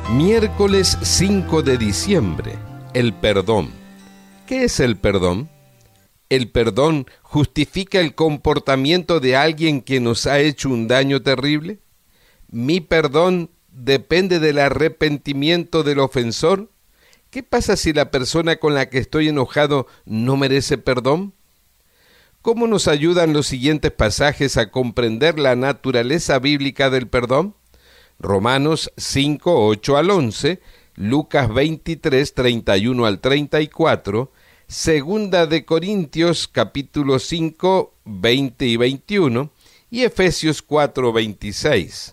Miércoles 5 de diciembre, el perdón. ¿Qué es el perdón? El perdón justifica el comportamiento de alguien que nos ha hecho un daño terrible. ¿Mi perdón depende del arrepentimiento del ofensor? ¿Qué pasa si la persona con la que estoy enojado no merece perdón? ¿Cómo nos ayudan los siguientes pasajes a comprender la naturaleza bíblica del perdón? Romanos 5, 8 al 11, Lucas 23, 31 al 34, Segunda de Corintios capítulo 5, 20 y 21 y Efesios 4, 26.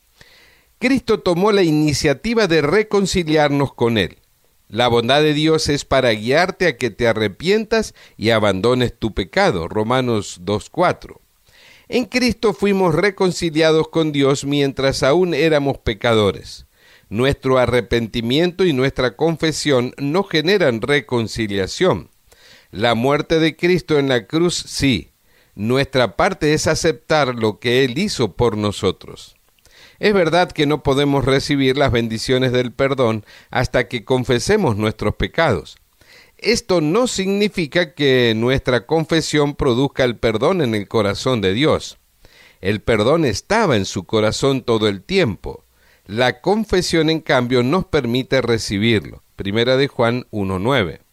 Cristo tomó la iniciativa de reconciliarnos con Él. La bondad de Dios es para guiarte a que te arrepientas y abandones tu pecado. Romanos 2, 4. En Cristo fuimos reconciliados con Dios mientras aún éramos pecadores. Nuestro arrepentimiento y nuestra confesión no generan reconciliación. La muerte de Cristo en la cruz, sí. Nuestra parte es aceptar lo que Él hizo por nosotros. Es verdad que no podemos recibir las bendiciones del perdón hasta que confesemos nuestros pecados. Esto no significa que nuestra confesión produzca el perdón en el corazón de Dios. El perdón estaba en su corazón todo el tiempo. La confesión, en cambio, nos permite recibirlo. Primera de Juan 1:9.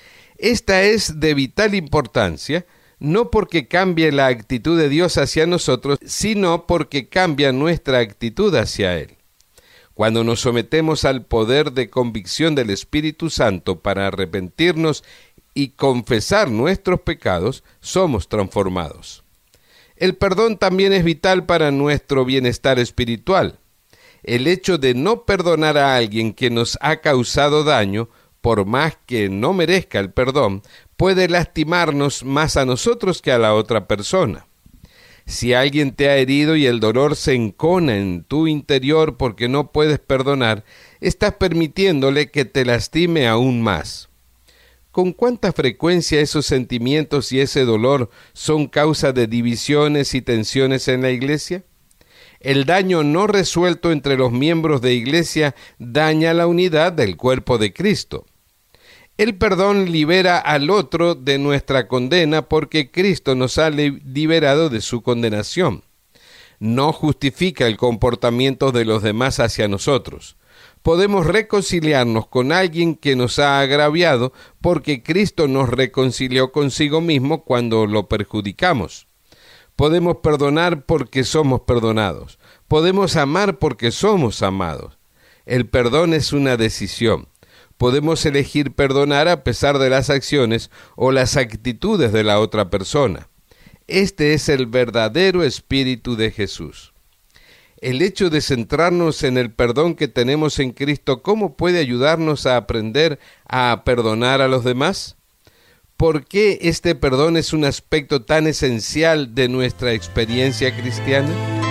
Esta es de vital importancia, no porque cambie la actitud de Dios hacia nosotros, sino porque cambia nuestra actitud hacia Él. Cuando nos sometemos al poder de convicción del Espíritu Santo para arrepentirnos y confesar nuestros pecados, somos transformados. El perdón también es vital para nuestro bienestar espiritual. El hecho de no perdonar a alguien que nos ha causado daño, por más que no merezca el perdón, puede lastimarnos más a nosotros que a la otra persona. Si alguien te ha herido y el dolor se encona en tu interior porque no puedes perdonar, estás permitiéndole que te lastime aún más. ¿Con cuánta frecuencia esos sentimientos y ese dolor son causa de divisiones y tensiones en la iglesia? El daño no resuelto entre los miembros de iglesia daña la unidad del cuerpo de Cristo. El perdón libera al otro de nuestra condena porque Cristo nos ha liberado de su condenación. No justifica el comportamiento de los demás hacia nosotros. Podemos reconciliarnos con alguien que nos ha agraviado porque Cristo nos reconcilió consigo mismo cuando lo perjudicamos. Podemos perdonar porque somos perdonados. Podemos amar porque somos amados. El perdón es una decisión. Podemos elegir perdonar a pesar de las acciones o las actitudes de la otra persona. Este es el verdadero espíritu de Jesús. El hecho de centrarnos en el perdón que tenemos en Cristo, ¿cómo puede ayudarnos a aprender a perdonar a los demás? ¿Por qué este perdón es un aspecto tan esencial de nuestra experiencia cristiana?